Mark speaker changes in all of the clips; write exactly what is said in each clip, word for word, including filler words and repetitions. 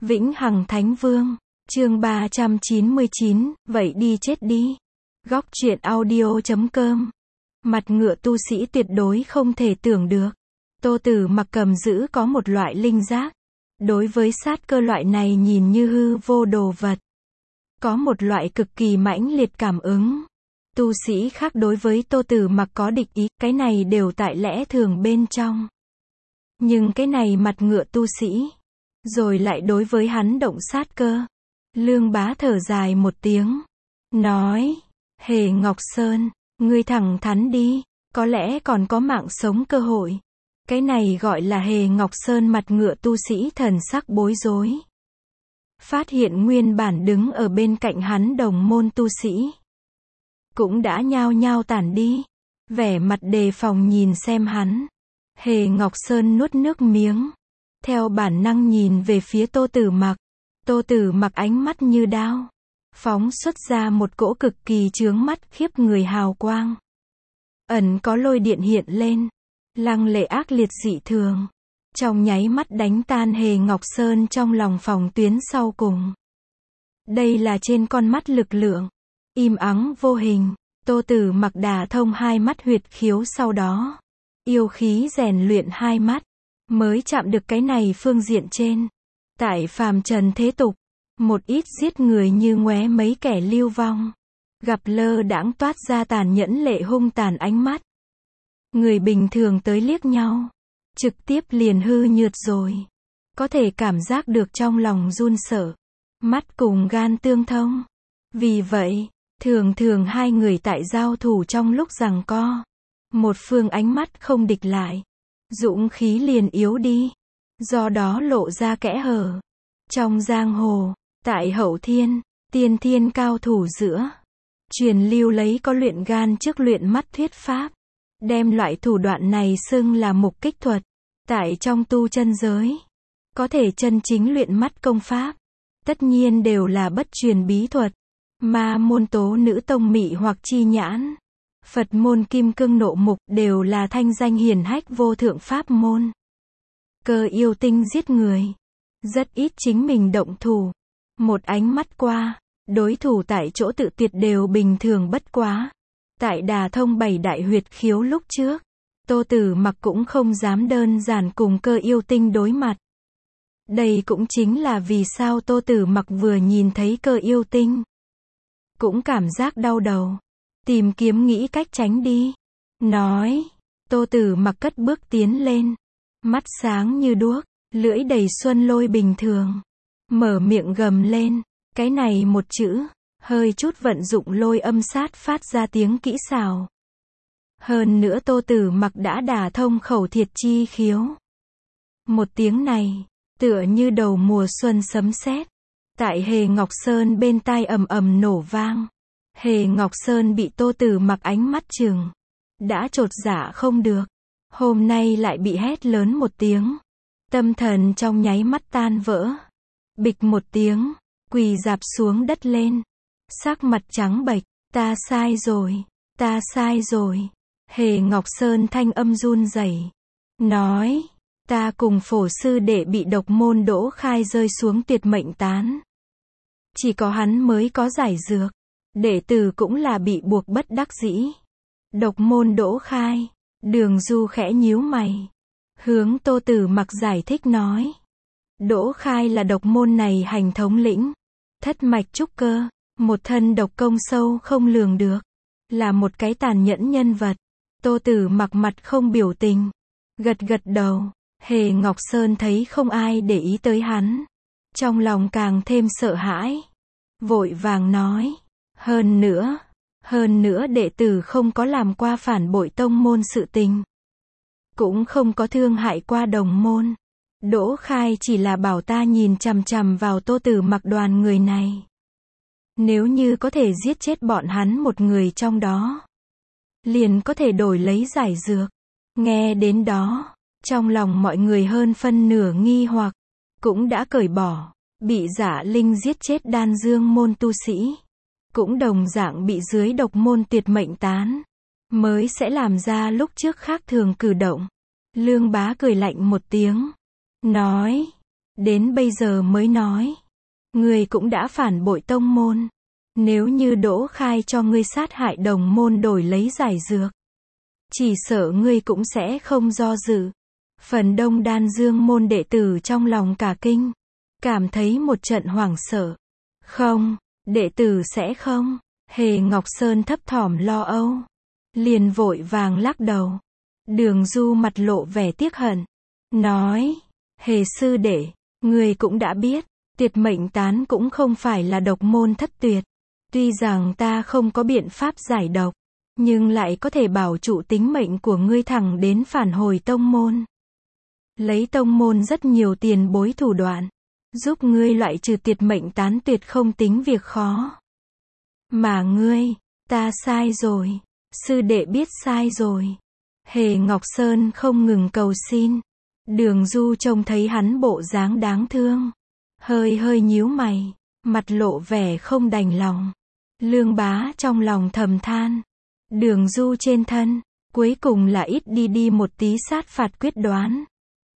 Speaker 1: Vĩnh Hằng Thánh Vương, chương ba trăm chín mươi chín, vậy đi chết đi. Góc truyện audio chấm com. Mặt ngựa tu sĩ tuyệt đối không thể tưởng được. Tô Tử Mặc cầm giữ có một loại linh giác. Đối với sát cơ loại này nhìn như hư vô đồ vật. Có một loại cực kỳ mãnh liệt cảm ứng. Tu sĩ khác đối với Tô Tử Mặc có địch ý, cái này đều tại lẽ thường bên trong. Nhưng cái này mặt ngựa tu sĩ, rồi lại đối với hắn động sát cơ. Lương Bá thở dài một tiếng, nói, Hề Ngọc Sơn, ngươi thẳng thắn đi, có lẽ còn có mạng sống cơ hội. Cái này gọi là Hề Ngọc Sơn mặt ngựa tu sĩ thần sắc bối rối. Phát hiện nguyên bản đứng ở bên cạnh hắn đồng môn tu sĩ cũng đã nhao nhao tản đi, vẻ mặt đề phòng nhìn xem hắn. Hề Ngọc Sơn nuốt nước miếng, theo bản năng nhìn về phía Tô Tử Mặc. Tô Tử Mặc ánh mắt như đao, phóng xuất ra một cỗ cực kỳ chướng mắt khiếp người hào quang. Ẩn có lôi điện hiện lên, lăng lệ ác liệt dị thường, trong nháy mắt đánh tan Hề Ngọc Sơn trong lòng phòng tuyến sau cùng. Đây là trên con mắt lực lượng, im ắng vô hình. Tô Tử Mặc đả thông hai mắt huyệt khiếu, sau đó yêu khí rèn luyện hai mắt, mới chạm được cái này phương diện trên. Tại phàm trần thế tục, một ít giết người như ngoé mấy kẻ lưu vong, gặp lơ đãng toát ra tàn nhẫn lệ hung tàn ánh mắt. Người bình thường tới liếc nhau, trực tiếp liền hư nhượt rồi. Có thể cảm giác được trong lòng run sợ, mắt cùng gan tương thông. Vì vậy, thường thường hai người tại giao thủ trong lúc giằng co, một phương ánh mắt không địch lại, dũng khí liền yếu đi, do đó lộ ra kẽ hở. Trong giang hồ, tại hậu thiên, tiên thiên cao thủ giữa, truyền lưu lấy có luyện gan trước luyện mắt thuyết pháp, đem loại thủ đoạn này xưng là mục kích thuật. Tại trong tu chân giới, có thể chân chính luyện mắt công pháp, tất nhiên đều là bất truyền bí thuật. Ma môn tố nữ tông mị hoặc chi nhãn, Phật môn kim cương nộ mục đều là thanh danh hiển hách vô thượng pháp môn. Cơ yêu tinh giết người, rất ít chính mình động thủ. Một ánh mắt qua, đối thủ tại chỗ tự tuyệt đều bình thường bất quá. Tại đả thông bảy đại huyệt khiếu lúc trước, Tô Tử Mặc cũng không dám đơn giản cùng cơ yêu tinh đối mặt. Đây cũng chính là vì sao Tô Tử Mặc vừa nhìn thấy cơ yêu tinh, cũng cảm giác đau đầu, tìm kiếm nghĩ cách tránh đi. Nói, Tô Tử Mặc cất bước tiến lên, mắt sáng như đuốc, lưỡi đầy xuân lôi bình thường, mở miệng gầm lên, cái này một chữ, hơi chút vận dụng lôi âm sát phát ra tiếng kỹ xảo. Hơn nữa Tô Tử Mặc đã đả thông khẩu thiệt chi khiếu. Một tiếng này, tựa như đầu mùa xuân sấm sét, tại Hề Ngọc Sơn bên tai ầm ầm nổ vang. Hề Ngọc Sơn bị Tô Tử Mặc ánh mắt chừng, đã chột dạ không được. Hôm nay lại bị hét lớn một tiếng, tâm thần trong nháy mắt tan vỡ. Bịch một tiếng, quỳ rạp xuống đất lên, sắc mặt trắng bệch, ta sai rồi, ta sai rồi. Hề Ngọc Sơn thanh âm run rẩy, nói, ta cùng phổ sư đệ bị độc môn Đỗ Khai rơi xuống tuyệt mệnh tán. Chỉ có hắn mới có giải dược, đệ tử cũng là bị buộc bất đắc dĩ. Độc môn Đỗ Khai, Đường Du khẽ nhíu mày, hướng Tô Tử Mặc giải thích nói, Đỗ Khai là độc môn này hành thống lĩnh, thất mạch trúc cơ, một thân độc công sâu không lường được, là một cái tàn nhẫn nhân vật. Tô Tử Mặc mặt không biểu tình, gật gật đầu. Hề Ngọc Sơn thấy không ai để ý tới hắn, trong lòng càng thêm sợ hãi, vội vàng nói, hơn nữa, hơn nữa đệ tử không có làm qua phản bội tông môn sự tình, cũng không có thương hại qua đồng môn. Đỗ Khai chỉ là bảo ta nhìn chằm chằm vào Tô Tử Mặc đoàn người này, nếu như có thể giết chết bọn hắn một người trong đó, liền có thể đổi lấy giải dược. Nghe đến đó, trong lòng mọi người hơn phân nửa nghi hoặc cũng đã cởi bỏ. Bị Giả Linh giết chết Đan Dương môn tu sĩ, cũng đồng dạng bị dưới độc môn tuyệt mệnh tán, mới sẽ làm ra lúc trước khác thường cử động. Lương Bá cười lạnh một tiếng, nói, đến bây giờ mới nói. Ngươi cũng đã phản bội tông môn. Nếu như Đỗ Khai cho ngươi sát hại đồng môn đổi lấy giải dược, chỉ sợ ngươi cũng sẽ không do dự. Phần đông Đan Dương môn đệ tử trong lòng cả kinh, cảm thấy một trận hoảng sợ. Không, đệ tử sẽ không. Hề Ngọc Sơn thấp thỏm lo âu, liền vội vàng lắc đầu. Đường Du mặt lộ vẻ tiếc hận, nói, Hề sư đệ, người cũng đã biết, Tuyệt Mệnh Tán cũng không phải là độc môn thất tuyệt. Tuy rằng ta không có biện pháp giải độc, nhưng lại có thể bảo trụ tính mệnh của ngươi thẳng đến phản hồi tông môn. Lấy tông môn rất nhiều tiền bối thủ đoạn, giúp ngươi loại trừ Tuyệt Mệnh Tán tuyệt không tính việc khó. Mà ngươi, ta sai rồi, sư đệ biết sai rồi. Hề Ngọc Sơn không ngừng cầu xin. Đường Du trông thấy hắn bộ dáng đáng thương, hơi hơi nhíu mày, mặt lộ vẻ không đành lòng. Lương Bá trong lòng thầm than, Đường Du trên thân, cuối cùng là ít đi đi một tí sát phạt quyết đoán.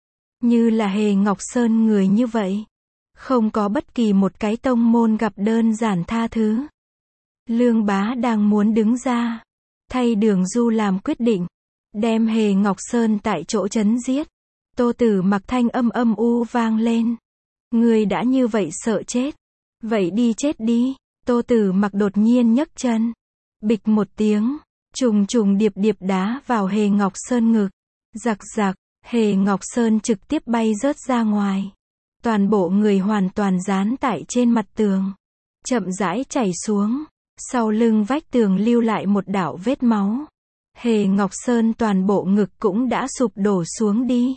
Speaker 1: Như là Hề Ngọc Sơn người như vậy, không có bất kỳ một cái tông môn gặp đơn giản tha thứ. Lương Bá đang muốn đứng ra, thay Đường Du làm quyết định, đem Hề Ngọc Sơn tại chỗ chấn giết. Tô Tử Mặc thanh âm âm u vang lên. Ngươi đã như vậy sợ chết, vậy đi chết đi. Tô Tử Mặc đột nhiên nhấc chân, bịch một tiếng, trùng trùng điệp điệp đá vào Hề Ngọc Sơn ngực. Giặc giặc, Hề Ngọc Sơn trực tiếp bay rớt ra ngoài. Toàn bộ người hoàn toàn dán tại trên mặt tường, chậm rãi chảy xuống. Sau lưng vách tường lưu lại một đạo vết máu. Hề Ngọc Sơn toàn bộ ngực cũng đã sụp đổ xuống đi.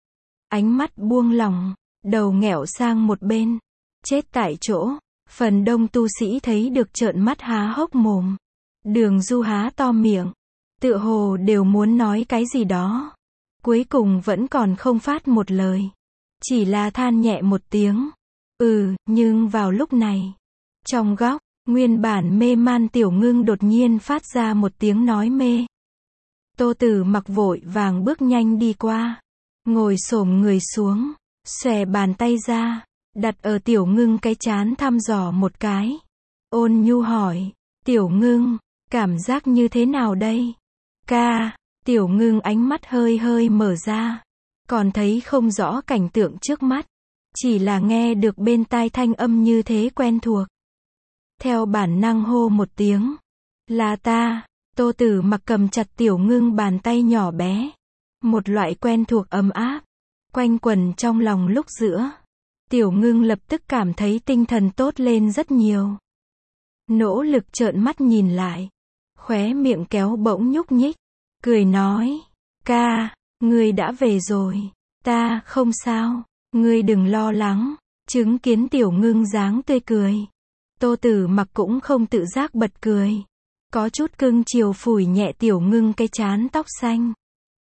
Speaker 1: Ánh mắt buông lỏng, đầu nghẹo sang một bên, chết tại chỗ. Phần đông tu sĩ thấy được trợn mắt há hốc mồm. Đường Du há to miệng, tựa hồ đều muốn nói cái gì đó, cuối cùng vẫn còn không phát một lời, chỉ là than nhẹ một tiếng. Ừ, nhưng vào lúc này, trong góc, nguyên bản mê man Tiểu Ngưng đột nhiên phát ra một tiếng nói mê. Tô Tử Mặc vội vàng bước nhanh đi qua, ngồi xổm người xuống, xòe bàn tay ra, đặt ở Tiểu Ngưng cái trán thăm dò một cái. Ôn nhu hỏi, Tiểu Ngưng, cảm giác như thế nào đây? Ca, Tiểu Ngưng ánh mắt hơi hơi mở ra, còn thấy không rõ cảnh tượng trước mắt, chỉ là nghe được bên tai thanh âm như thế quen thuộc. Theo bản năng hô một tiếng, là ta. Tô Tử Mặc cầm chặt Tiểu Ngưng bàn tay nhỏ bé, một loại quen thuộc ấm áp quanh quẩn trong lòng lúc giữa. Tiểu Ngưng lập tức cảm thấy tinh thần tốt lên rất nhiều, nỗ lực trợn mắt nhìn lại, khóe miệng kéo bỗng nhúc nhích, cười nói, ca, ngươi đã về rồi, ta không sao, ngươi đừng lo lắng. Chứng kiến Tiểu Ngưng dáng tươi cười, Tô Tử Mặc cũng không tự giác bật cười, có chút cưng chiều phủi nhẹ Tiểu Ngưng cái trán tóc xanh.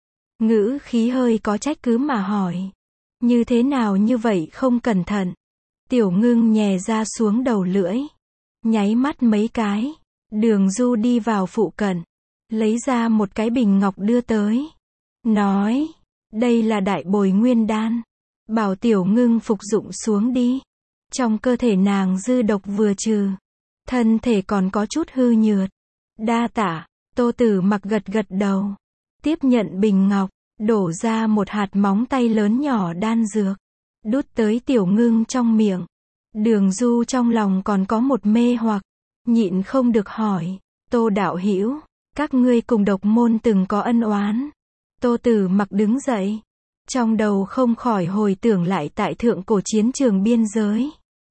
Speaker 1: Ngữ khí hơi có trách cứ mà hỏi, như thế nào như vậy không cẩn thận? Tiểu Ngưng nhè ra xuống đầu lưỡi, nháy mắt mấy cái. Đường Du đi vào phụ cận, lấy ra một cái bình ngọc đưa tới, nói, đây là đại bồi nguyên đan, bảo Tiểu Ngưng phục dụng xuống đi. Trong cơ thể nàng dư độc vừa trừ, thân thể còn có chút hư nhược. Đa tạ. Tô Tử Mặc gật gật đầu, tiếp nhận bình ngọc, đổ ra một hạt móng tay lớn nhỏ đan dược, đút tới Tiểu Ngưng trong miệng. Đường Du trong lòng còn có một mê hoặc, nhịn không được hỏi, Tô đạo hữu, các ngươi cùng độc môn từng có ân oán? Tô Tử Mặc đứng dậy, trong đầu không khỏi hồi tưởng lại tại thượng cổ chiến trường biên giới.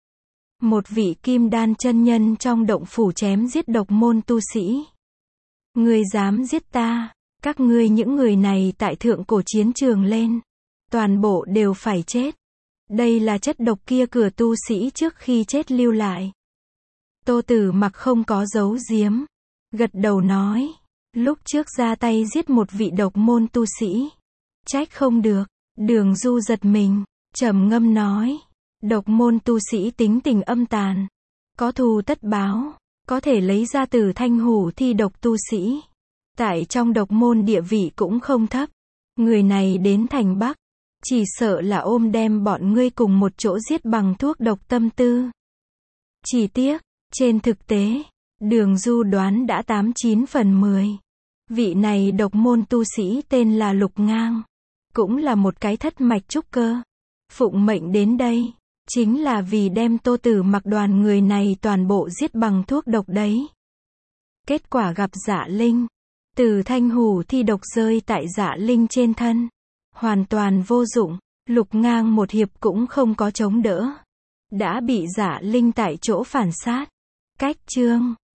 Speaker 1: Một vị kim đan chân nhân trong động phủ chém giết độc môn tu sĩ. Ngươi dám giết ta, các ngươi những người này tại thượng cổ chiến trường lên, toàn bộ đều phải chết. Đây là chất độc kia cửa tu sĩ trước khi chết lưu lại. Tô Tử Mặc không có giấu giếm, gật đầu nói, lúc trước ra tay giết một vị độc môn tu sĩ, trách không được. Đường Du giật mình, trầm ngâm nói, độc môn tu sĩ tính tình âm tàn, có thù tất báo, có thể lấy ra từ thanh hủ thi độc tu sĩ, tại trong độc môn địa vị cũng không thấp. Người này đến thành Bắc, Chỉ sợ là ôm đem bọn ngươi cùng một chỗ giết bằng thuốc độc tâm tư. Chỉ tiếc, trên thực tế, Đường Du đoán đã tám chín phần mười. Vị này độc môn tu sĩ tên là Lục Ngang, cũng là một cái thất mạch trúc cơ. Phụng mệnh đến đây, chính là vì đem Tô Tử Mặc đoàn người này toàn bộ giết bằng thuốc độc đấy. Kết quả gặp Dạ Linh. Từ thanh hủ thi độc rơi tại Dạ Linh trên thân. Hoàn toàn vô dụng, Lục Ngang một hiệp cũng không có chống đỡ. Đã bị Dạ Linh tại chỗ phản sát. Cách chương